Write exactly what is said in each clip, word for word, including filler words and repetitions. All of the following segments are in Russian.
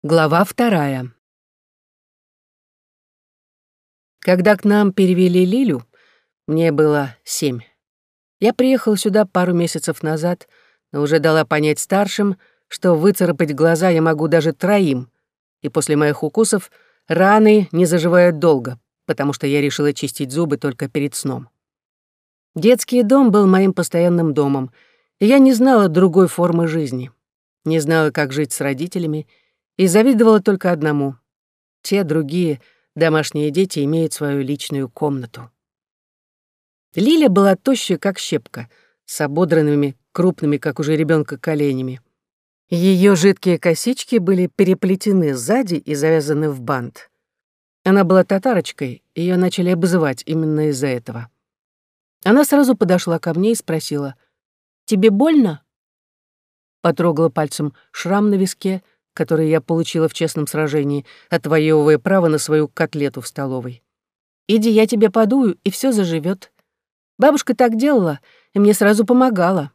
Глава вторая. Когда к нам перевели Лилю, мне было семь. Я приехала сюда пару месяцев назад, но уже дала понять старшим, что выцарапать глаза я могу даже троим, и после моих укусов раны не заживают долго, потому что я решила чистить зубы только перед сном. Детский дом был моим постоянным домом, и я не знала другой формы жизни, не знала, как жить с родителями, и завидовала только одному. Те другие домашние дети имеют свою личную комнату. Лиля была тощая, как щепка, с ободранными, крупными, как у жеребёнка, коленями. Её жидкие косички были переплетены сзади и завязаны в бант. Она была татарочкой, и её начали обзывать именно из-за этого. Она сразу подошла ко мне и спросила: «Тебе больно?» Потрогала пальцем шрам на виске, который я получила в честном сражении, отвоевывая право на свою котлету в столовой. «Иди, я тебе подую, и всё заживёт. Бабушка так делала, и мне сразу помогала».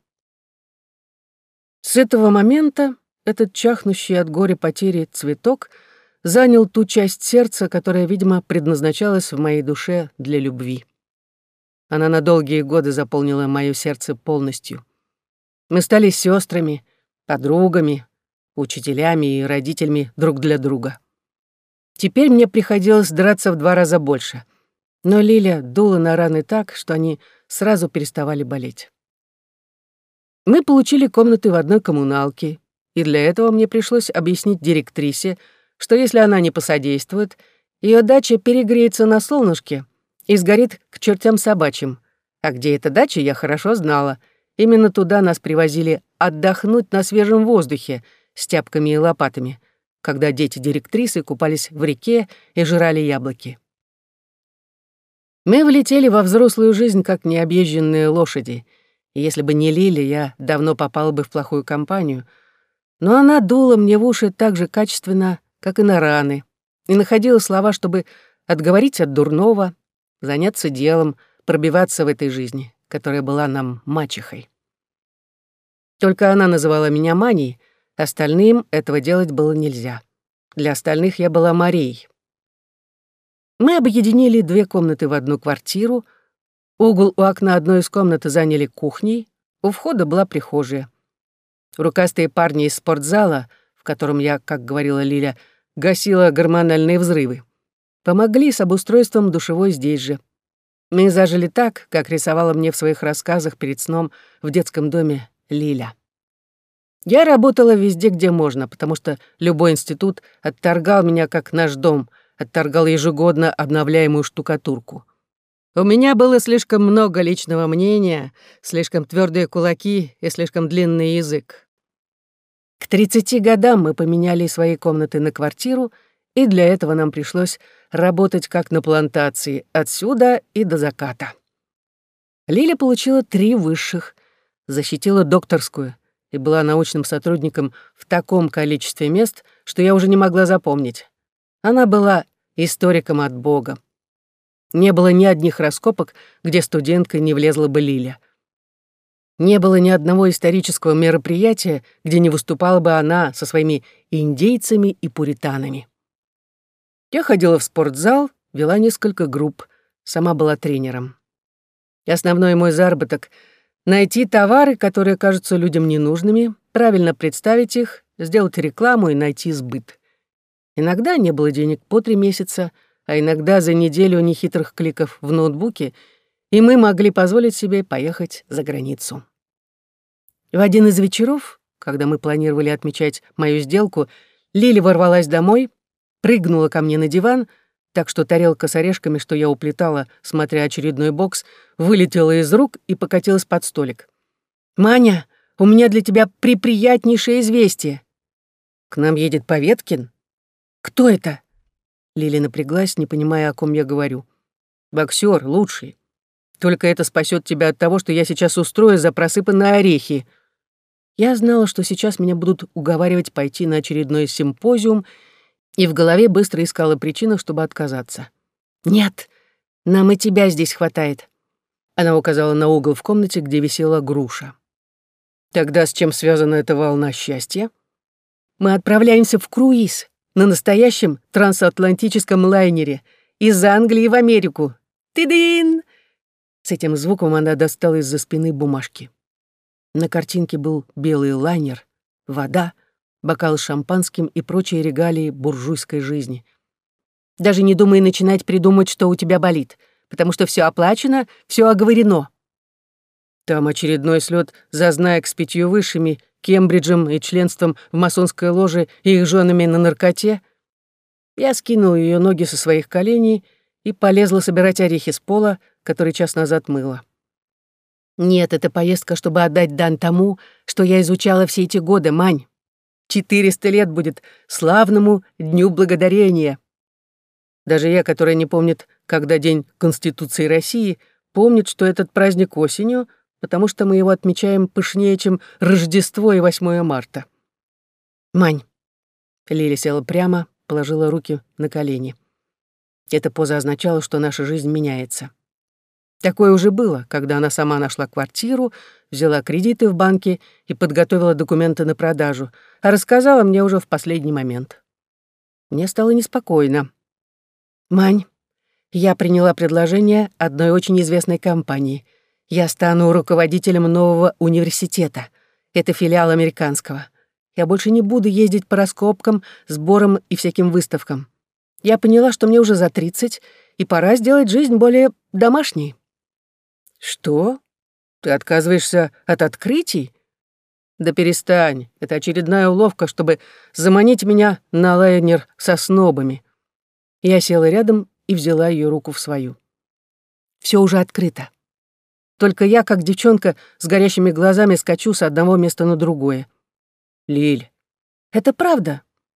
С этого момента этот чахнущий от горя потери цветок занял ту часть сердца, которая, видимо, предназначалась в моей душе для любви. Она на долгие годы заполнила моё сердце полностью. Мы стали сёстрами, подругами, учителями и родителями друг для друга. Теперь мне приходилось драться в два раза больше, но Лиля дула на раны так, что они сразу переставали болеть. Мы получили комнаты в одной коммуналке, и для этого мне пришлось объяснить директрисе, что если она не посодействует, её дача перегреется на солнышке и сгорит к чертям собачьим. А где эта дача, я хорошо знала. Именно туда нас привозили отдохнуть на свежем воздухе с тяпками и лопатами, когда дети директрисы купались в реке и жрали яблоки. Мы влетели во взрослую жизнь, как необъезженные лошади, и если бы не Лиля, я давно попала бы в плохую компанию, но она дула мне в уши так же качественно, как и на раны, и находила слова, чтобы отговорить от дурного, заняться делом, пробиваться в этой жизни, которая была нам мачехой. Только она называла меня Маней, остальным этого делать было нельзя. Для остальных я была Марией. Мы объединили две комнаты в одну квартиру. Угол у окна одной из комнат заняли кухней, у входа была прихожая. Рукастые парни из спортзала, в котором я, как говорила Лиля, гасила гормональные взрывы, помогли с обустройством душевой здесь же. Мы зажили так, как рисовала мне в своих рассказах перед сном в детском доме Лиля. Я работала везде, где можно, потому что любой институт отторгал меня, как наш дом отторгал ежегодно обновляемую штукатурку. У меня было слишком много личного мнения, слишком твердые кулаки и слишком длинный язык. К тридцати годам мы поменяли свои комнаты на квартиру, и для этого нам пришлось работать как на плантации, отсюда и до заката. Лиля получила три высших, защитила докторскую и была научным сотрудником в таком количестве мест, что я уже не могла запомнить. Она была историком от Бога. Не было ни одних раскопок, где студентка не влезла бы Лиля. Не было ни одного исторического мероприятия, где не выступала бы она со своими индейцами и пуританами. Я ходила в спортзал, вела несколько групп, сама была тренером. И основной мой заработок — найти товары, которые кажутся людям ненужными, правильно представить их, сделать рекламу и найти сбыт. Иногда не было денег по три месяца, а иногда за неделю нехитрых кликов в ноутбуке, и мы могли позволить себе поехать за границу. В один из вечеров, когда мы планировали отмечать мою сделку, Лиля ворвалась домой, прыгнула ко мне на диван, так что тарелка с орешками, что я уплетала, смотря очередной бокс, вылетела из рук и покатилась под столик. «Маня, у меня для тебя приприятнейшее известие. К нам едет Поветкин». «Кто это?» Лиля напряглась, не понимая, о ком я говорю. «Боксёр, лучший. Только это спасет тебя от того, что я сейчас устрою за просыпанные орехи». Я знала, что сейчас меня будут уговаривать пойти на очередной симпозиум, и в голове быстро искала причину, чтобы отказаться. «Нет, нам и тебя здесь хватает». Она указала на угол в комнате, где висела груша. «Тогда с чем связана эта волна счастья?» «Мы отправляемся в круиз, на настоящем трансатлантическом лайнере из Англии в Америку. Ты-дын!» С этим звуком она достала из-за спины бумажки. На картинке был белый лайнер, вода, бокал с шампанским и прочие регалии буржуйской жизни. «Даже не думай начинать придумать, что у тебя болит, потому что все оплачено, все оговорено». Там очередной слет зазнаек с пятью высшими, Кембриджем и членством в масонской ложе и их женами на наркоте. Я скинул ее ноги со своих коленей и полезла собирать орехи с пола, который час назад мыла. Нет, это поездка, чтобы отдать дан тому, что я изучала все эти годы, Мань. Четыреста лет будет славному Дню Благодарения. Даже я, которая не помнит, когда День Конституции России, помнит, что этот праздник осенью, потому что мы его отмечаем пышнее, чем Рождество и восьмое марта. Мань. Лиля села прямо, положила руки на колени. Эта поза означала, что наша жизнь меняется. Такое уже было, когда она сама нашла квартиру, взяла кредиты в банке и подготовила документы на продажу, а рассказала мне уже в последний момент. Мне стало неспокойно. «Мань, я приняла предложение одной очень известной компании. Я стану руководителем нового университета. Это филиал американского. Я больше не буду ездить по раскопкам, сборам и всяким выставкам. Я поняла, что мне уже за тридцать, и пора сделать жизнь более домашней». «Что? Ты отказываешься от открытий? Да перестань, это очередная уловка, чтобы заманить меня на лайнер со снобами». Я села рядом и взяла ее руку в свою. Все уже открыто. Только я, как девчонка, с горящими глазами скачу с одного места на другое. Лиль, это правда.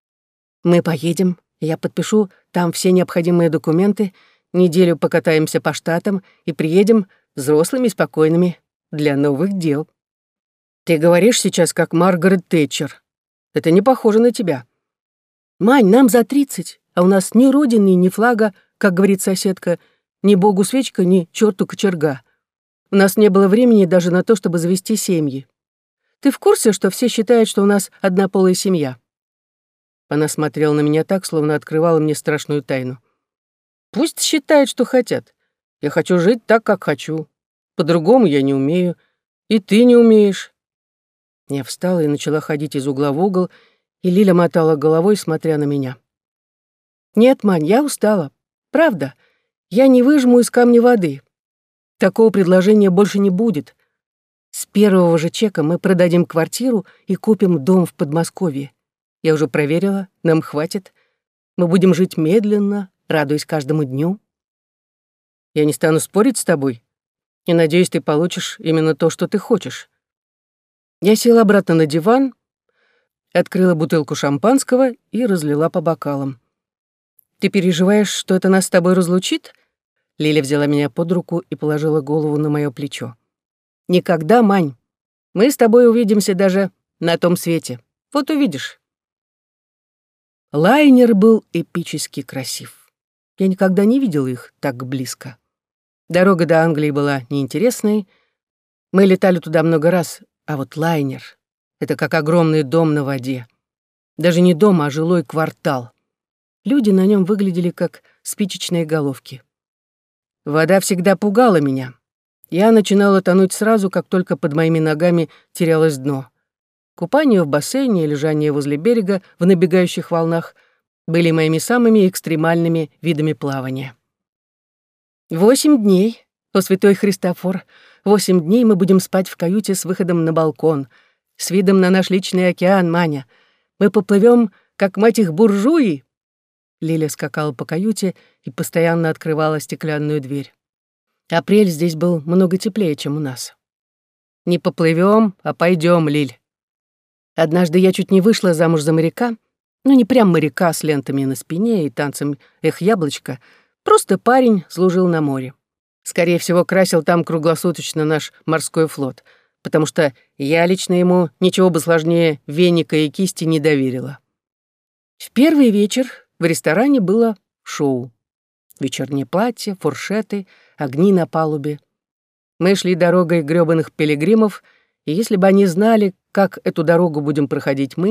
Мы поедем, я подпишу там все необходимые документы, неделю покатаемся по штатам и приедем взрослыми и спокойными для новых дел. Ты говоришь сейчас, как Маргарет Тэтчер. Это не похоже на тебя. Мань, нам за тридцать, а у нас ни родины, ни флага, как говорит соседка, ни богу свечка, ни черту кочерга. У нас не было времени даже на то, чтобы завести семьи. Ты в курсе, что все считают, что у нас однополая семья?» Она смотрела на меня так, словно открывала мне страшную тайну. «Пусть считают, что хотят. Я хочу жить так, как хочу. По-другому я не умею. И ты не умеешь». Я встала и начала ходить из угла в угол, и Лиля мотала головой, смотря на меня. «Нет, Мань, я устала. Правда. Я не выжму из камня воды. Такого предложения больше не будет. С первого же чека мы продадим квартиру и купим дом в Подмосковье. Я уже проверила, нам хватит. Мы будем жить медленно, радуясь каждому дню. Я не стану спорить с тобой. И надеюсь, ты получишь именно то, что ты хочешь». Я села обратно на диван, открыла бутылку шампанского и разлила по бокалам. «Ты переживаешь, что это нас с тобой разлучит?» Лиля взяла меня под руку и положила голову на мое плечо. «Никогда, Мань. Мы с тобой увидимся даже на том свете. Вот увидишь». Лайнер был эпически красив. Я никогда не видела их так близко. Дорога до Англии была неинтересной. Мы летали туда много раз, а вот лайнер — это как огромный дом на воде. Даже не дом, а жилой квартал. Люди на нем выглядели как спичечные головки. Вода всегда пугала меня. Я начинала тонуть сразу, как только под моими ногами терялось дно. Купание в бассейне и лежание возле берега в набегающих волнах были моими самыми экстремальными видами плавания. Восемь дней, о святой Христофор, восемь дней мы будем спать в каюте с выходом на балкон, с видом на наш личный океан, Маня. Мы поплывем, как мать их буржуи. Лиля скакала по каюте и постоянно открывала стеклянную дверь. Апрель здесь был много теплее, чем у нас. Не поплывем, а пойдем, Лиль. Однажды я чуть не вышла замуж за моряка, ну не прям моряка с лентами на спине и танцем «Эх, яблочко», просто парень служил на море. Скорее всего, красил там круглосуточно наш морской флот, потому что я лично ему ничего бы сложнее веника и кисти не доверила. В первый вечер в ресторане было шоу. Вечернее платье, фуршеты, огни на палубе. Мы шли дорогой грёбаных пилигримов, и если бы они знали, как эту дорогу будем проходить мы,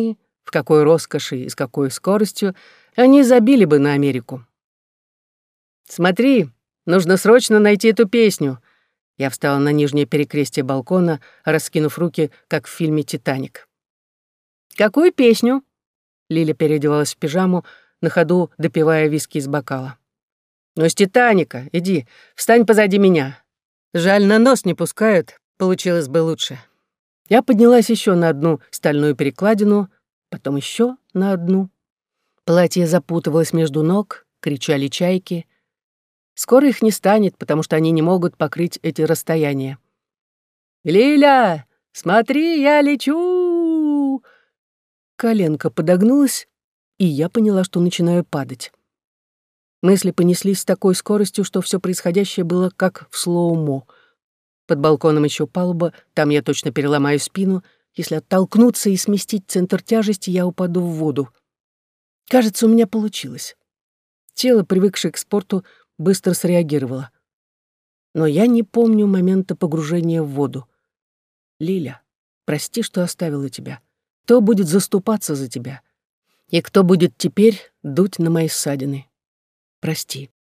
в какой роскоши и с какой скоростью, они забили бы на Америку. «Смотри, нужно срочно найти эту песню». Я встала на нижнее перекрестие балкона, раскинув руки, как в фильме «Титаник». «Какую песню?» Лиля переодевалась в пижаму, на ходу допивая виски из бокала. «Ну, из «Титаника». Иди, встань позади меня. Жаль, на нос не пускают, получилось бы лучше». Я поднялась еще на одну стальную перекладину, потом еще на одну. Платье запутывалось между ног, кричали чайки. Скоро их не станет, потому что они не могут покрыть эти расстояния. «Лиля, смотри, я лечу!» Коленка подогнулась, и я поняла, что начинаю падать. Мысли понеслись с такой скоростью, что все происходящее было как в слоумо. Под балконом еще палуба, там я точно переломаю спину. Если оттолкнуться и сместить центр тяжести, я упаду в воду. Кажется, у меня получилось. Тело, привыкшее к спорту, быстро среагировало. Но я не помню момента погружения в воду. «Лиля, прости, что оставила тебя. Кто будет заступаться за тебя? И кто будет теперь дуть на мои ссадины? Прости».